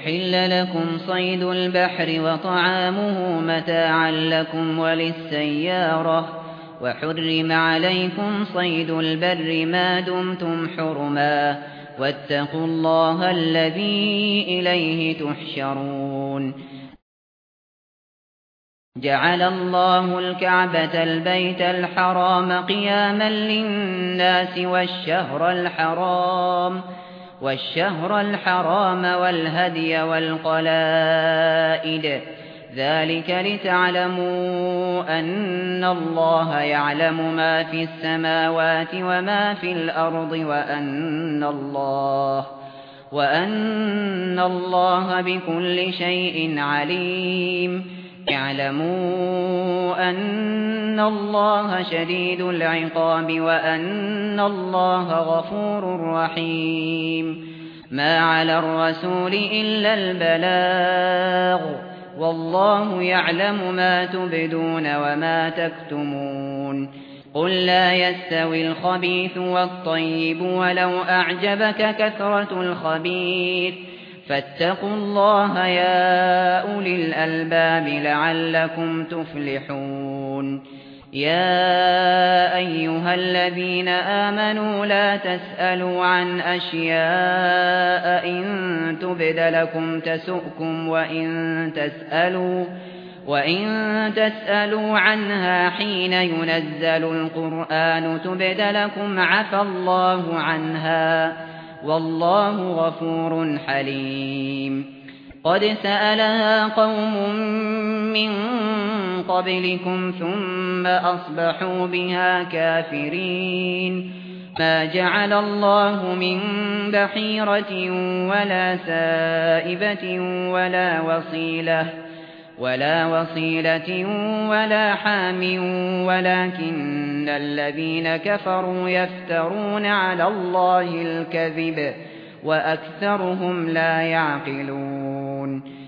أحل لكم صيد البحر وطعامه متاعا لكم وللسيارة وحرم عليكم صيد البر ما دمتم حرما واتقوا الله الذي إليه تحشرون جعل الله الكعبة البيت الحرام قياما للناس والشهر الحرام والهدي والقلائد ذلك لتعلموا أن الله يعلم ما في السماوات وما في الأرض وأن الله بكل شيء عليم اعلموا أن الله شديد العقاب وأن الله غفور رحيم ما على الرسول إلا البلاغ والله يعلم ما تبدون وما تكتمون قل لا يستوي الخبيث والطيب ولو أعجبك كثرة الخبيث فاتقوا الله يا أولي الألباب لعلكم تفلحون يا أيها الذين آمنوا لا تسألوا عن أشياء إن تبد لكم تسؤكم وإن تسألوا عنها حين ينزل القرآن تبد لكم عفى الله عنها والله غفور حليم قد سألها قوم من قبلكم ثم أصبحوا بها كافرين ما جعل الله من بحيرة ولا سائبة ولا وصيلة ولا حام ولكن الذين كفروا يفترون على الله الكذب وأكثرهم لا يعقلون